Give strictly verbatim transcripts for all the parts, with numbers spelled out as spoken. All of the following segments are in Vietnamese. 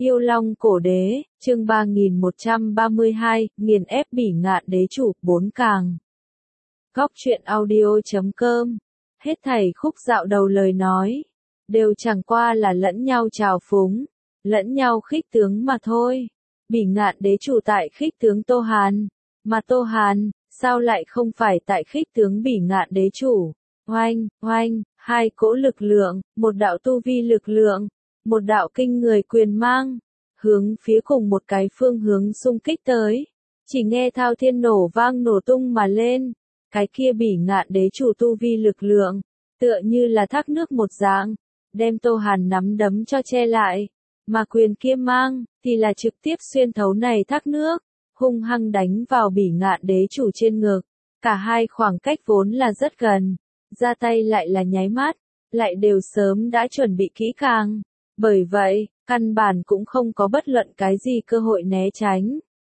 Yêu Long Cổ Đế, chương ba nghìn một trăm ba mươi hai, nghiền ép Bỉ Ngạn Đế Chủ, bốn càng. Góc truyện audio chấm com. Hết thảy khúc dạo đầu lời nói, đều chẳng qua là lẫn nhau trào phúng, lẫn nhau khích tướng mà thôi. Bỉ Ngạn Đế Chủ tại khích tướng Tô Hàn, mà Tô Hàn, sao lại không phải tại khích tướng Bỉ Ngạn Đế Chủ? Oanh, oanh, hai cỗ lực lượng, một đạo tu vi lực lượng, một đạo kinh người quyền mang, hướng phía cùng một cái phương hướng xung kích tới. Chỉ nghe thao thiên nổ vang nổ tung mà lên, cái kia Bỉ Ngạn Đế Chủ tu vi lực lượng, tựa như là thác nước một dạng, đem Tô Hàn nắm đấm cho che lại, mà quyền kia mang, thì là trực tiếp xuyên thấu này thác nước, hung hăng đánh vào Bỉ Ngạn Đế Chủ trên ngực. Cả hai khoảng cách vốn là rất gần, ra tay lại là nháy mắt, lại đều sớm đã chuẩn bị kỹ càng. Bởi vậy, căn bản cũng không có bất luận cái gì cơ hội né tránh.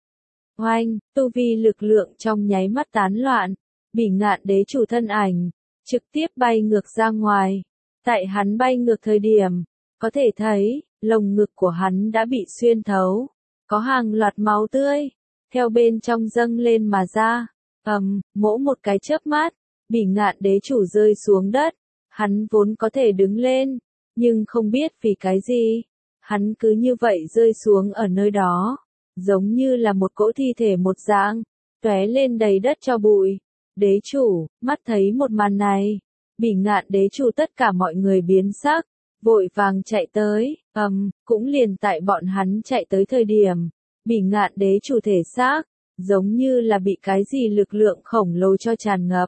Oanh, tu vi lực lượng trong nháy mắt tán loạn, Bỉ Ngạn Đế Chủ thân ảnh, trực tiếp bay ngược ra ngoài. Tại hắn bay ngược thời điểm, có thể thấy, lồng ngực của hắn đã bị xuyên thấu, có hàng loạt máu tươi, theo bên trong dâng lên mà ra. Ầm, mỗ một cái chớp mắt, Bỉ Ngạn Đế Chủ rơi xuống đất, hắn vốn có thể đứng lên, nhưng không biết vì cái gì, hắn cứ như vậy rơi xuống ở nơi đó, giống như là một cỗ thi thể một dạng, tóe lên đầy đất cho bụi. Đế Chủ, mắt thấy một màn này, Bỉ Ngạn Đế Chủ tất cả mọi người biến sắc, vội vàng chạy tới, ầm, um, cũng liền tại bọn hắn chạy tới thời điểm, Bỉ Ngạn Đế Chủ thể xác, giống như là bị cái gì lực lượng khổng lồ cho tràn ngập.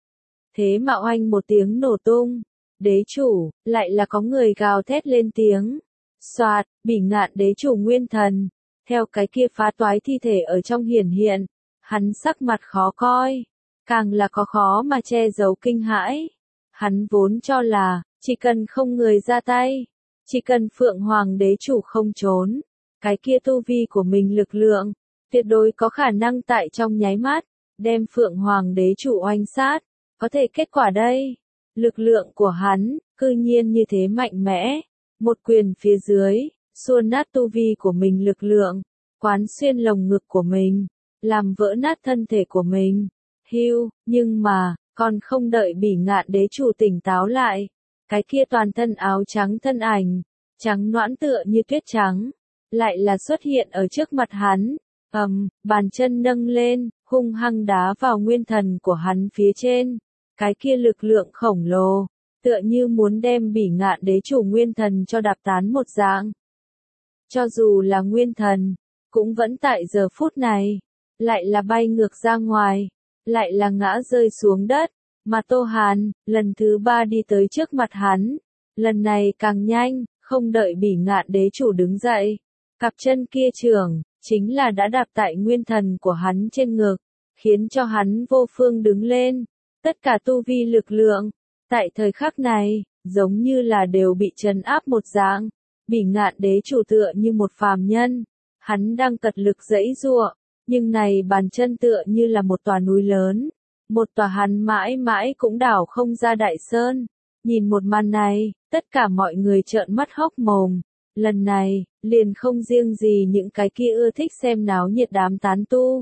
Thế mà oanh một tiếng nổ tung, Đế Chủ, lại là có người gào thét lên tiếng. Soạt, Bỉ Ngạn Đế Chủ nguyên thần, theo cái kia phá toái thi thể ở trong hiển hiện, hắn sắc mặt khó coi, càng là có khó mà che giấu kinh hãi. Hắn vốn cho là, chỉ cần không người ra tay, chỉ cần Phượng Hoàng Đế Chủ không trốn, cái kia tu vi của mình lực lượng, tuyệt đối có khả năng tại trong nháy mắt, đem Phượng Hoàng Đế Chủ oanh sát. Có thể kết quả đây, lực lượng của hắn, cư nhiên như thế mạnh mẽ, một quyền phía dưới, xua nát tu vi của mình lực lượng, quán xuyên lồng ngực của mình, làm vỡ nát thân thể của mình. Hưu, nhưng mà, còn không đợi Bỉ Ngạn Đế Chủ tỉnh táo lại, cái kia toàn thân áo trắng thân ảnh, trắng nõn tựa như tuyết trắng, lại là xuất hiện ở trước mặt hắn. Ầm, um, bàn chân nâng lên, hung hăng đá vào nguyên thần của hắn phía trên. Cái kia lực lượng khổng lồ, tựa như muốn đem Bỉ Ngạn Đế Chủ nguyên thần cho đạp tán một dạng. Cho dù là nguyên thần, cũng vẫn tại giờ phút này, lại là bay ngược ra ngoài, lại là ngã rơi xuống đất, mà Tô Hàn, lần thứ ba đi tới trước mặt hắn, lần này càng nhanh, không đợi Bỉ Ngạn Đế Chủ đứng dậy, cặp chân kia trưởng, chính là đã đạp tại nguyên thần của hắn trên ngực, khiến cho hắn vô phương đứng lên. Tất cả tu vi lực lượng, tại thời khắc này, giống như là đều bị trấn áp một dạng. Bỉ Ngạn Đế Chủ tựa như một phàm nhân, hắn đang cật lực giãy giụa, nhưng này bàn chân tựa như là một tòa núi lớn, một tòa hắn mãi mãi cũng đảo không ra đại sơn. Nhìn một màn này, tất cả mọi người trợn mắt hốc mồm. Lần này, liền không riêng gì những cái kia ưa thích xem náo nhiệt đám tán tu.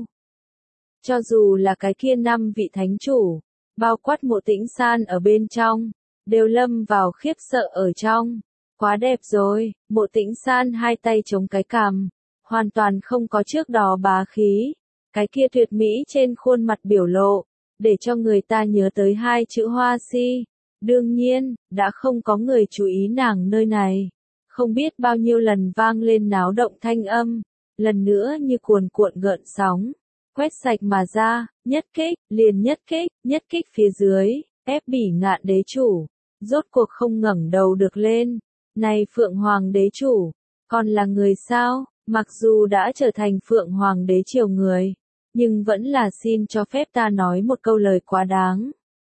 Cho dù là cái kia năm vị thánh chủ, bao quát Mộ Tĩnh San ở bên trong, đều lâm vào khiếp sợ ở trong. Quá đẹp rồi, Mộ Tĩnh San hai tay chống cái cằm, hoàn toàn không có trước đó bá khí. Cái kia tuyệt mỹ trên khuôn mặt biểu lộ, để cho người ta nhớ tới hai chữ hoa si. Đương nhiên, đã không có người chú ý nàng nơi này. Không biết bao nhiêu lần vang lên náo động thanh âm, lần nữa như cuồn cuộn gợn sóng. Quét sạch mà ra, nhất kích, liền nhất kích, nhất kích phía dưới, ép Bỉ Ngạn Đế Chủ, rốt cuộc không ngẩng đầu được lên. Này Phượng Hoàng Đế Chủ, còn là người sao? Mặc dù đã trở thành Phượng Hoàng Đế Triều người, nhưng vẫn là xin cho phép ta nói một câu lời quá đáng.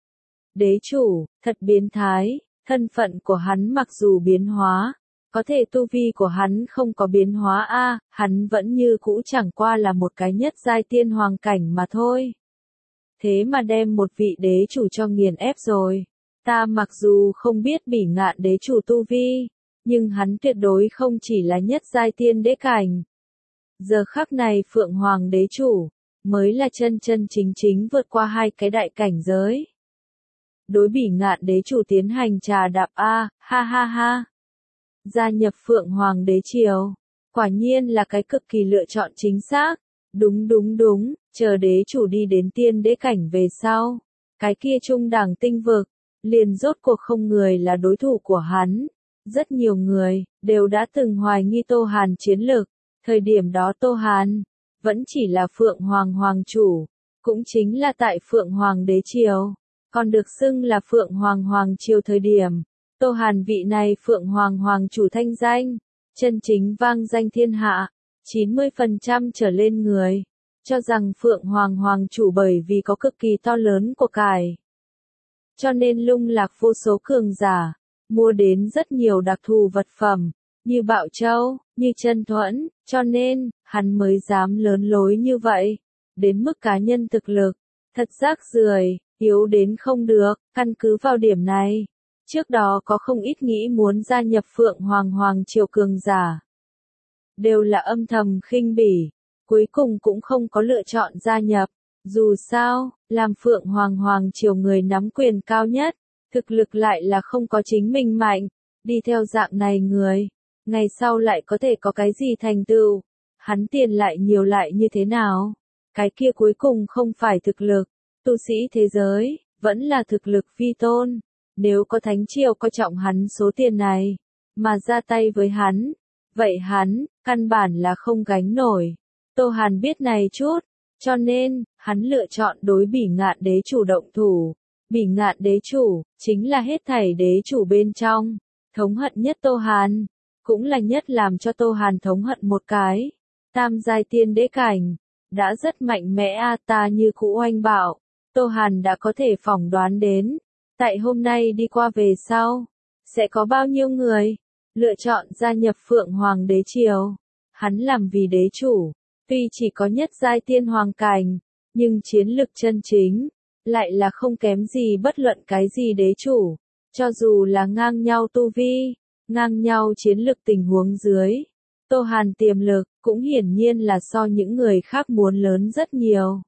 Đế Chủ, thật biến thái, thân phận của hắn mặc dù biến hóa, có thể tu vi của hắn không có biến hóa a, à, hắn vẫn như cũ chẳng qua là một cái nhất giai tiên hoàng cảnh mà thôi. Thế mà đem một vị đế chủ cho nghiền ép rồi. Ta mặc dù không biết Bỉ Ngạn Đế Chủ tu vi, nhưng hắn tuyệt đối không chỉ là nhất giai tiên đế cảnh. Giờ khắc này Phượng Hoàng đế chủ, mới là chân chân chính chính vượt qua hai cái đại cảnh giới. Đối Bỉ Ngạn đế chủ tiến hành trà đạp a, ha ha ha. Gia nhập Phượng Hoàng đế triều, quả nhiên là cái cực kỳ lựa chọn chính xác. Đúng đúng đúng, chờ đế chủ đi đến tiên đế cảnh về sau, cái kia trung đẳng tinh vực, liền rốt cuộc không người là đối thủ của hắn. Rất nhiều người, đều đã từng hoài nghi Tô Hàn chiến lực, thời điểm đó Tô Hàn, vẫn chỉ là Phượng Hoàng Hoàng chủ, cũng chính là tại Phượng Hoàng đế triều, còn được xưng là Phượng Hoàng Hoàng triều thời điểm. Tô Hàn vị này Phượng Hoàng Hoàng chủ thanh danh, chân chính vang danh thiên hạ, chín mươi phần trăm trở lên người, cho rằng Phượng Hoàng Hoàng chủ bởi vì có cực kỳ to lớn của cải. Cho nên lung lạc vô số cường giả, mua đến rất nhiều đặc thù vật phẩm, như Bạo Châu, như Chân Thuẫn, cho nên, hắn mới dám lớn lối như vậy. Đến mức cá nhân thực lực, thật rác rưởi, yếu đến không được, căn cứ vào điểm này. Trước đó có không ít nghĩ muốn gia nhập Phượng Hoàng Hoàng triều cường giả. Đều là âm thầm khinh bỉ, cuối cùng cũng không có lựa chọn gia nhập. Dù sao, làm Phượng Hoàng Hoàng triều người nắm quyền cao nhất, thực lực lại là không có chính mình mạnh, đi theo dạng này người, ngày sau lại có thể có cái gì thành tựu, hắn tiền lại nhiều lại như thế nào, cái kia cuối cùng không phải thực lực, tu sĩ thế giới, vẫn là thực lực vi tôn, nếu có thánh triều coi trọng hắn số tiền này, mà ra tay với hắn, vậy hắn, căn bản là không gánh nổi. Tô Hàn biết này chút, cho nên, hắn lựa chọn đối Bỉ Ngạn đế chủ động thủ. Bỉ Ngạn đế chủ, chính là hết thảy đế chủ bên trong, thống hận nhất Tô Hàn, cũng là nhất làm cho Tô Hàn thống hận một cái. Tam giai tiên đế cảnh, đã rất mạnh mẽ a ta như cũ oanh bạo, Tô Hàn đã có thể phỏng đoán đến, tại hôm nay đi qua về sau, sẽ có bao nhiêu người, lựa chọn gia nhập Phượng Hoàng đế triều. Hắn làm vì đế chủ, tuy chỉ có nhất giai tiên hoàng cảnh, nhưng chiến lực chân chính, lại là không kém gì bất luận cái gì đế chủ, cho dù là ngang nhau tu vi, ngang nhau chiến lực tình huống dưới. Tô Hàn tiềm lực, cũng hiển nhiên là so những người khác muốn lớn rất nhiều.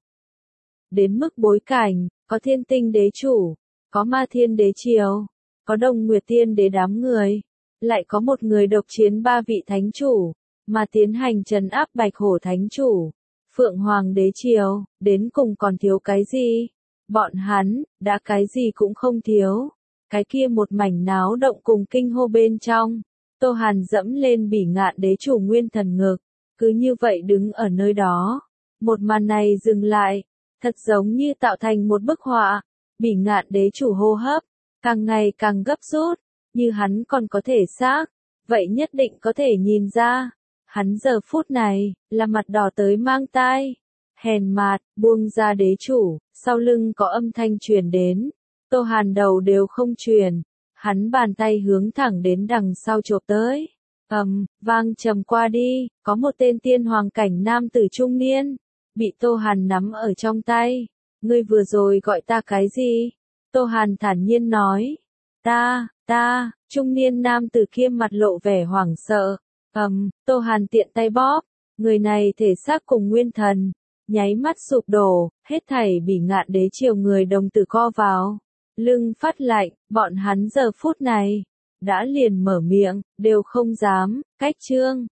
Đến mức bối cảnh, có thiên tinh đế chủ, có ma thiên đế triều, có đồng nguyệt tiên đế đám người, lại có một người độc chiến ba vị thánh chủ, mà tiến hành trấn áp bạch hổ thánh chủ. Phượng Hoàng đế triều, đến cùng còn thiếu cái gì? Bọn hắn, đã cái gì cũng không thiếu. Cái kia một mảnh náo động cùng kinh hô bên trong. Tô Hàn dẫm lên Bỉ Ngạn đế chủ nguyên thần ngực, cứ như vậy đứng ở nơi đó. Một màn này dừng lại, thật giống như tạo thành một bức họa. Bỉ Ngạn đế chủ hô hấp, càng ngày càng gấp rút, như hắn còn có thể xác, vậy nhất định có thể nhìn ra. Hắn giờ phút này, là mặt đỏ tới mang tai. Hèn mạt, buông ra đế chủ, sau lưng có âm thanh truyền đến. Tô Hàn đầu đều không truyền. Hắn bàn tay hướng thẳng đến đằng sau chộp tới. ầm, um, vang trầm qua đi, có một tên tiên hoàng cảnh nam tử trung niên. Bị Tô Hàn nắm ở trong tay. Ngươi vừa rồi gọi ta cái gì? Tô Hàn thản nhiên nói. Ta, ta, trung niên nam tử kia mặt lộ vẻ hoảng sợ. ầm, um, Tô Hàn tiện tay bóp. Người này thể xác cùng nguyên thần. Nháy mắt sụp đổ, hết thảy Bỉ Ngạn đế triều người đồng tử co vào. Lưng phát lạnh, bọn hắn giờ phút này, đã liền mở miệng, đều không dám, cách chương.